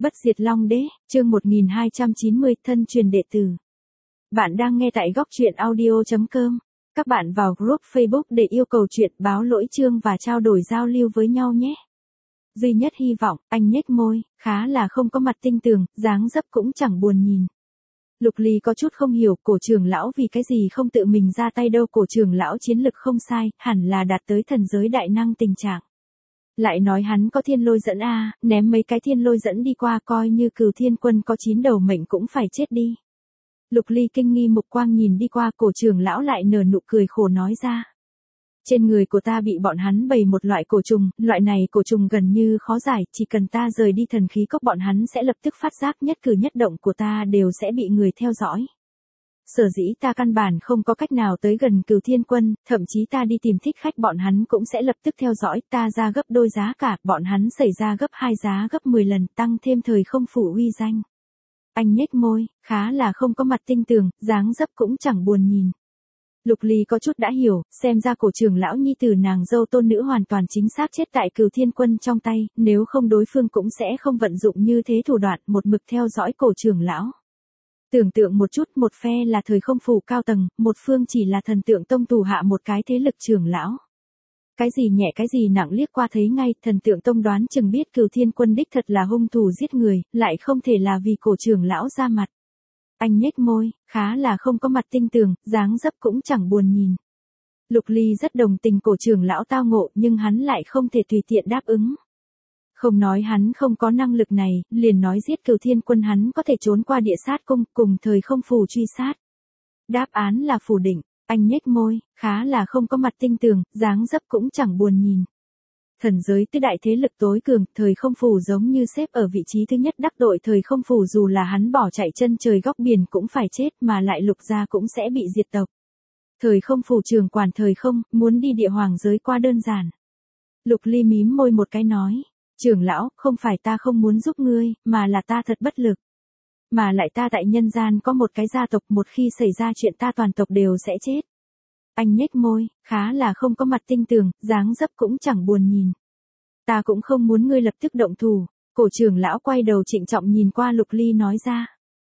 Bất diệt Long Đế, chương 1290, thân truyền đệ tử. Bạn đang nghe tại góc truyện audio.com. Các bạn vào group Facebook để yêu cầu chuyện, báo lỗi chương và trao đổi giao lưu với nhau nhé. Duy nhất hy vọng, anh nhếch môi, khá là không có mặt tinh tường, dáng dấp cũng chẳng buồn nhìn. Lục Ly có chút không hiểu, cổ trưởng lão vì cái gì không tự mình ra tay đâu. Cổ trưởng lão chiến lực không sai, hẳn là đạt tới thần giới đại năng tình trạng. Lại nói hắn có thiên lôi dẫn a, ném mấy cái thiên lôi dẫn đi qua coi như Cửu Thiên Quân có 9 đầu mệnh cũng phải chết đi. Lục Ly kinh nghi mục quang nhìn đi qua, cổ trưởng lão lại nở nụ cười khổ nói ra. Trên người của ta bị bọn hắn bày một loại cổ trùng, loại này cổ trùng gần như khó giải, chỉ cần ta rời đi thần khí cốc bọn hắn sẽ lập tức phát giác nhất cử nhất động của ta đều sẽ bị người theo dõi. Sở dĩ ta căn bản không có cách nào tới gần Cửu Thiên Quân, thậm chí ta đi tìm thích khách bọn hắn cũng sẽ lập tức theo dõi, ta ra gấp đôi giá cả, bọn hắn xảy ra gấp 2 giá gấp 10 lần, tăng thêm thời không phủ uy danh. Anh nhếch môi, khá là không có mặt tinh tường, dáng dấp cũng chẳng buồn nhìn. Lục Ly có chút đã hiểu, xem ra cổ trưởng lão nhi tử nàng dâu tôn nữ hoàn toàn chính xác chết tại Cửu Thiên Quân trong tay, nếu không đối phương cũng sẽ không vận dụng như thế thủ đoạn một mực theo dõi cổ trưởng lão. Tưởng tượng một chút, một phe là thời không phủ cao tầng, một phương chỉ là thần tượng tông thủ hạ một cái thế lực trưởng lão. Cái gì nhẹ cái gì nặng liếc qua thấy ngay, thần tượng tông đoán chừng biết Cửu Thiên Quân đích thật là hung thủ giết người, lại không thể là vì cổ trưởng lão ra mặt. Anh nhếch môi, khá là không có mặt tinh tường, dáng dấp cũng chẳng buồn nhìn. Lục Ly rất đồng tình cổ trưởng lão tao ngộ, nhưng hắn lại không thể tùy tiện đáp ứng. Không nói hắn không có năng lực này, liền nói giết Cửu Thiên Quân hắn có thể trốn qua địa sát cung, cùng thời không phủ truy sát. Đáp án là phủ định, anh nhếch môi, khá là không có mặt tinh tường, dáng dấp cũng chẳng buồn nhìn. Thần giới tứ đại thế lực tối cường, thời không phủ giống như xếp ở vị trí thứ nhất, đắc tội thời không phủ dù là hắn bỏ chạy chân trời góc biển cũng phải chết, mà lại Lục gia cũng sẽ bị diệt tộc. Thời không phủ trưởng quản thời không, muốn đi địa hoàng giới qua đơn giản. Lục Ly mím môi một cái nói. Trưởng lão, không phải ta không muốn giúp ngươi, mà là ta thật bất lực. Mà lại ta tại nhân gian có một cái gia tộc, một khi xảy ra chuyện ta toàn tộc đều sẽ chết. Anh nhếch môi, khá là không có mặt tinh tường, dáng dấp cũng chẳng buồn nhìn. Ta cũng không muốn ngươi lập tức động thủ, cổ trưởng lão quay đầu trịnh trọng nhìn qua Lục Ly nói ra.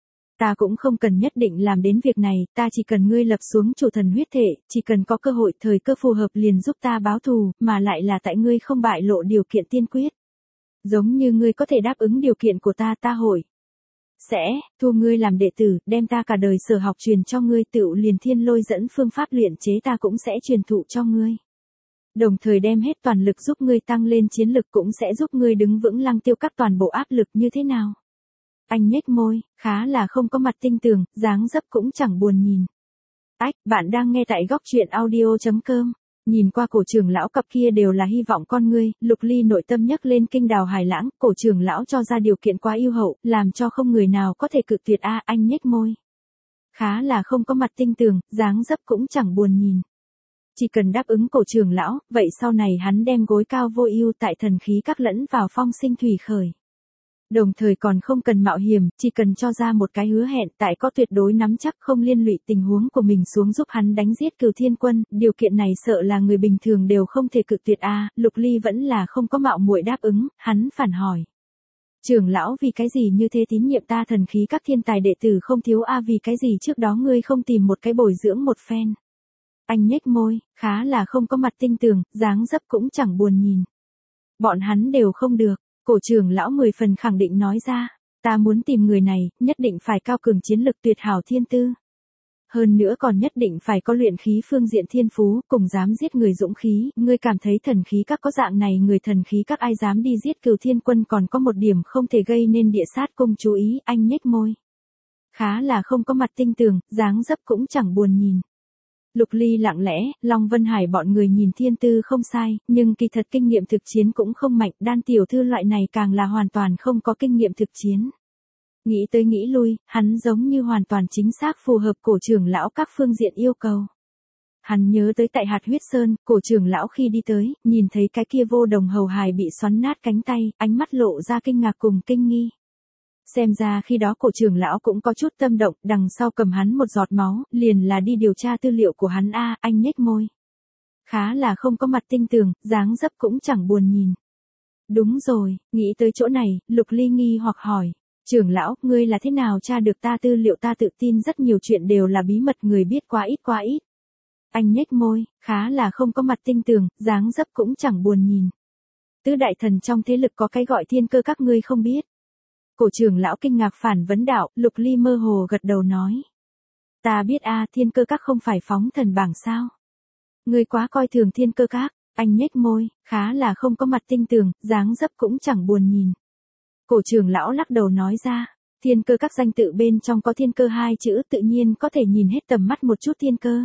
Ta cũng không cần nhất định làm đến việc này, ta chỉ cần ngươi lập xuống chủ thần huyết thể, chỉ cần có cơ hội thời cơ phù hợp liền giúp ta báo thù, mà lại là tại ngươi không bại lộ điều kiện tiên quyết. Giống như ngươi có thể đáp ứng điều kiện của ta, ta hội sẽ thu ngươi làm đệ tử, đem ta cả đời sở học truyền cho ngươi, tựu liền thiên lôi dẫn phương pháp luyện chế ta cũng sẽ truyền thụ cho ngươi. Đồng thời đem hết toàn lực giúp ngươi tăng lên chiến lực, cũng sẽ giúp ngươi đứng vững lăng tiêu các toàn bộ áp lực. Như thế nào? Anh nhếch môi, khá là không có mặt tinh tường, dáng dấp cũng chẳng buồn nhìn. Ách, bạn đang nghe tại góc truyện audio.com. Nhìn qua cổ trưởng lão cặp kia đều là hy vọng con ngươi, Lục Ly nội tâm nhấc lên kinh đào hải lãng, cổ trưởng lão cho ra điều kiện quá ưu hậu, làm cho không người nào có thể cự tuyệt a. Anh nhếch môi. Khá là không có mặt tinh tường, dáng dấp cũng chẳng buồn nhìn. Chỉ cần đáp ứng cổ trưởng lão, vậy sau này hắn đem gối cao vô ưu tại thần khí các lẫn vào phong sinh thủy khởi. Đồng thời còn không cần mạo hiểm, chỉ cần cho ra một cái hứa hẹn, tại có tuyệt đối nắm chắc không liên lụy tình huống của mình xuống giúp hắn đánh giết Cửu Thiên Quân, điều kiện này sợ là người bình thường đều không thể cự tuyệt a. Lục Ly vẫn là không có mạo muội đáp ứng, hắn phản hỏi. Trưởng lão vì cái gì như thế tín nhiệm ta thần khí các thiên tài đệ tử không thiếu a, vì cái gì trước đó ngươi không tìm một cái bồi dưỡng một phen. Anh nhếch môi, khá là không có mặt tinh tường, dáng dấp cũng chẳng buồn nhìn. Bọn hắn đều không được. Cổ trưởng lão 10 phần khẳng định nói ra, ta muốn tìm người này, nhất định phải cao cường chiến lực, tuyệt hảo thiên tư. Hơn nữa còn nhất định phải có luyện khí phương diện thiên phú, cùng dám giết người dũng khí, ngươi cảm thấy thần khí các có dạng này người thần khí các ai dám đi giết Cửu Thiên Quân, còn có một điểm không thể gây nên địa sát cung chú ý. Anh nhếch môi. Khá là không có mặt tinh tường, dáng dấp cũng chẳng buồn nhìn. Lục Ly lặng lẽ, Long Vân Hải bọn người nhìn thiên tư không sai, nhưng kỳ thật kinh nghiệm thực chiến cũng không mạnh, đan tiểu thư loại này càng là hoàn toàn không có kinh nghiệm thực chiến. Nghĩ tới nghĩ lui, hắn giống như hoàn toàn chính xác phù hợp cổ trưởng lão các phương diện yêu cầu. Hắn nhớ tới tại Hạt Huyết Sơn, cổ trưởng lão khi đi tới, nhìn thấy cái kia vô đồng hầu hài bị xoắn nát cánh tay, ánh mắt lộ ra kinh ngạc cùng kinh nghi. Xem ra khi đó cổ trưởng lão cũng có chút tâm động, đằng sau cầm hắn một giọt máu, liền là đi điều tra tư liệu của hắn a. Anh nhếch môi. Khá là không có mặt tinh tường, dáng dấp cũng chẳng buồn nhìn. Đúng rồi, nghĩ tới chỗ này, Lục Ly nghi hoặc hỏi. Trưởng lão, ngươi là thế nào tra được ta tư liệu? Ta tự tin rất nhiều chuyện đều là bí mật, người biết quá ít quá ít. Anh nhếch môi, khá là không có mặt tinh tường, dáng dấp cũng chẳng buồn nhìn. Tứ đại thần trong thế lực có cái gọi thiên cơ các ngươi không biết. Cổ trưởng lão kinh ngạc phản vấn đạo, Lục Ly mơ hồ gật đầu nói. Ta biết a, thiên cơ các không phải phóng thần bảng sao? Ngươi quá coi thường thiên cơ các. Anh nhếch môi, khá là không có mặt tinh tường, dáng dấp cũng chẳng buồn nhìn. Cổ trưởng lão lắc đầu nói ra, thiên cơ các danh tự bên trong có thiên cơ hai chữ, tự nhiên có thể nhìn hết tầm mắt một chút thiên cơ.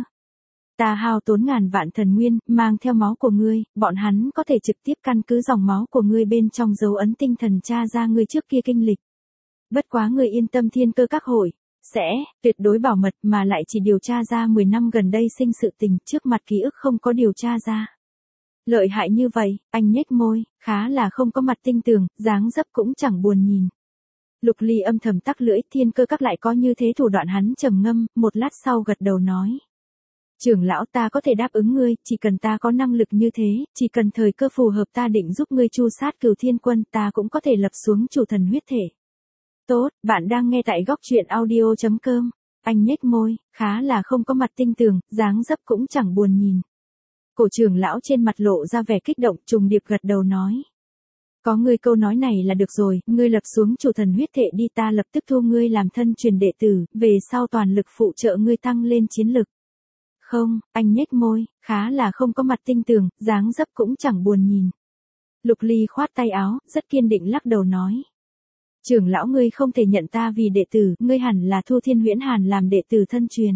Ta hao tốn ngàn vạn thần nguyên, mang theo máu của ngươi, bọn hắn có thể trực tiếp căn cứ dòng máu của ngươi bên trong dấu ấn tinh thần tra ra ngươi trước kia kinh lịch. Bất quá ngươi yên tâm, thiên cơ các hội sẽ tuyệt đối bảo mật, mà lại chỉ điều tra ra 10 năm gần đây sinh sự tình, trước mặt ký ức không có điều tra ra. Lợi hại như vậy, anh nhếch môi, khá là không có mặt tinh tường, dáng dấp cũng chẳng buồn nhìn. Lục Ly âm thầm tắc lưỡi, thiên cơ các lại có như thế thủ đoạn, hắn trầm ngâm, một lát sau gật đầu nói. Trưởng lão, ta có thể đáp ứng ngươi, chỉ cần ta có năng lực như thế, chỉ cần thời cơ phù hợp ta định giúp ngươi tru sát Cửu Thiên Quân, ta cũng có thể lập xuống chủ thần huyết thể. Tốt, bạn đang nghe tại góc truyện audio.com. Anh nhếch môi, khá là không có mặt tinh tường, dáng dấp cũng chẳng buồn nhìn. Cổ trưởng lão trên mặt lộ ra vẻ kích động, trùng điệp gật đầu nói. Có ngươi câu nói này là được rồi, ngươi lập xuống chủ thần huyết thể đi, ta lập tức thu ngươi làm thân truyền đệ tử, về sau toàn lực phụ trợ ngươi tăng lên chiến lực. Không, anh nhếch môi, khá là không có mặt tinh tường, dáng dấp cũng chẳng buồn nhìn. Lục Ly khoát tay áo, rất kiên định lắc đầu nói. Trưởng lão, ngươi không thể nhận ta vì đệ tử, ngươi hẳn là thu Thiên Huyễn Hàn làm đệ tử thân truyền.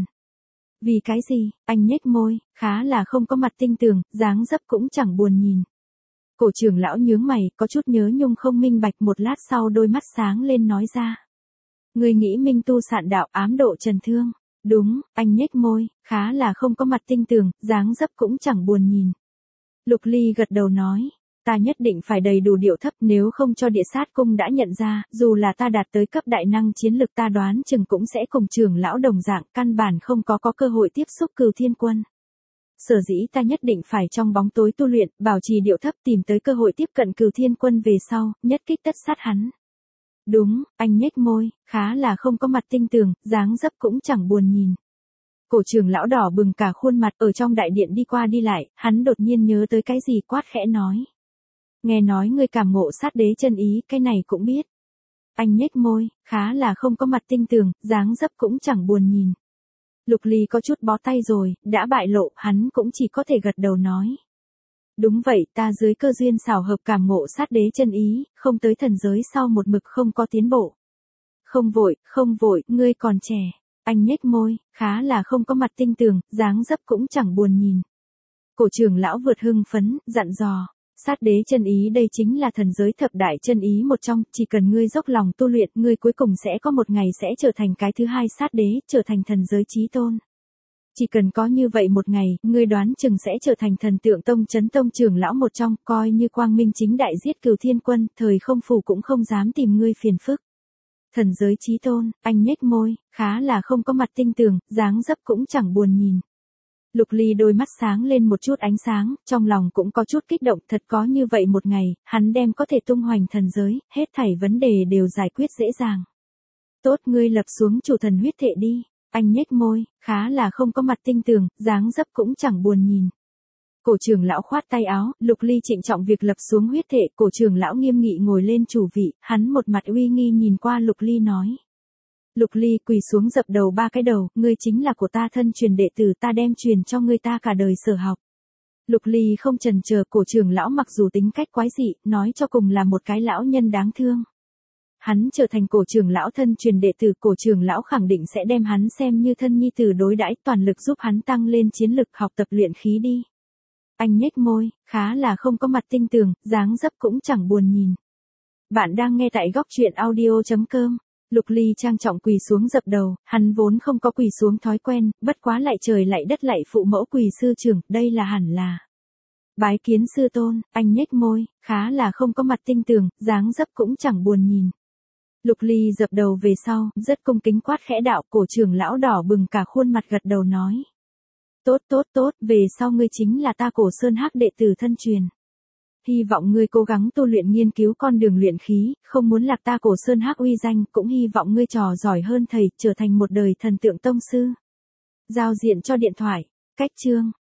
Vì cái gì? Anh nhếch môi, khá là không có mặt tinh tường, dáng dấp cũng chẳng buồn nhìn. Cổ trưởng lão nhướng mày, có chút nhớ nhung không minh bạch, một lát sau đôi mắt sáng lên nói ra. Ngươi nghĩ minh tu sạn đạo, ám độ trần thương. Đúng, anh nhếch môi, khá là không có mặt tinh tường, dáng dấp cũng chẳng buồn nhìn. Lục Ly gật đầu nói. Ta nhất định phải đầy đủ điệu thấp, nếu không cho Địa Sát Cung đã nhận ra, dù là ta đạt tới cấp đại năng chiến lực, ta đoán chừng cũng sẽ cùng trưởng lão đồng dạng, căn bản không có cơ hội tiếp xúc Cửu Thiên Quân. Sở dĩ ta nhất định phải trong bóng tối tu luyện, bảo trì điệu thấp, tìm tới cơ hội tiếp cận Cửu Thiên Quân về sau, nhất kích tất sát hắn. Đúng, anh nhếch môi, khá là không có mặt tinh tường, dáng dấp cũng chẳng buồn nhìn. Cổ trưởng lão đỏ bừng cả khuôn mặt, ở trong đại điện đi qua đi lại, hắn đột nhiên nhớ tới cái gì, quát khẽ nói. Nghe nói ngươi cảm ngộ sát đế chân ý, cái này cũng biết. Anh nhếch môi, khá là không có mặt tinh tường, dáng dấp cũng chẳng buồn nhìn. Lục Ly có chút bó tay rồi, đã bại lộ, hắn cũng chỉ có thể gật đầu nói. Đúng vậy, ta dưới cơ duyên xảo hợp cảm ngộ sát đế chân ý, không tới thần giới sau một mực không có tiến bộ. Không vội, ngươi còn trẻ. Anh nhếch môi, khá là không có mặt tinh tường, dáng dấp cũng chẳng buồn nhìn. Cổ trưởng lão vượt hưng phấn, dặn dò. Sát đế chân ý đây chính là thần giới thập đại chân ý một trong, chỉ cần ngươi dốc lòng tu luyện, ngươi cuối cùng sẽ có một ngày sẽ trở thành cái thứ hai sát đế, trở thành thần giới chí tôn. Chỉ cần có như vậy một ngày, ngươi đoán chừng sẽ trở thành thần tượng tông chấn tông trưởng lão một trong, coi như quang minh chính đại giết Cửu Thiên Quân, thời không phủ cũng không dám tìm ngươi phiền phức. Thần giới chí tôn, anh nhếch môi, khá là không có mặt tinh tường, dáng dấp cũng chẳng buồn nhìn. Lục Ly đôi mắt sáng lên một chút ánh sáng, trong lòng cũng có chút kích động, thật có như vậy một ngày, hắn đem có thể tung hoành thần giới, hết thảy vấn đề đều giải quyết dễ dàng. Tốt, ngươi lập xuống chủ thần huyết thể đi. Anh nhếch môi, khá là không có mặt tinh tường, dáng dấp cũng chẳng buồn nhìn. Cổ trưởng lão khoát tay áo, Lục Ly trịnh trọng việc lập xuống huyết thể, cổ trưởng lão nghiêm nghị ngồi lên chủ vị, hắn một mặt uy nghi nhìn qua Lục Ly nói. Lục Ly quỳ xuống dập đầu ba cái đầu, ngươi chính là của ta thân truyền đệ tử, ta đem truyền cho ngươi ta cả đời sở học. Lục Ly không chần chờ, cổ trưởng lão mặc dù tính cách quái dị, nói cho cùng là một cái lão nhân đáng thương. Hắn trở thành cổ trưởng lão thân truyền đệ tử, cổ trưởng lão khẳng định sẽ đem hắn xem như thân nhi tử đối đãi, toàn lực giúp hắn tăng lên chiến lực, học tập luyện khí đi. Anh nhếch môi, khá là không có mặt tinh tường, dáng dấp cũng chẳng buồn nhìn. Bạn đang nghe tại góc truyện audio.com. Lục Ly trang trọng quỳ xuống dập đầu, hắn vốn không có quỳ xuống thói quen, bất quá lại trời lại đất lại phụ mẫu quỳ sư trưởng, đây là hẳn là. Bái kiến sư tôn, anh nhếch môi, khá là không có mặt tinh tường, dáng dấp cũng chẳng buồn nhìn. Lục Ly dập đầu về sau, rất cung kính quát khẽ đạo, cổ trưởng lão đỏ bừng cả khuôn mặt gật đầu nói. Tốt, về sau ngươi chính là ta Cổ Sơn Hắc đệ tử thân truyền. Hy vọng ngươi cố gắng tu luyện nghiên cứu con đường luyện khí, không muốn lạc ta Cổ Sơn Hắc uy danh, cũng hy vọng ngươi trò giỏi hơn thầy, trở thành một đời thần tượng tông sư. Giao diện cho điện thoại. Cách chương.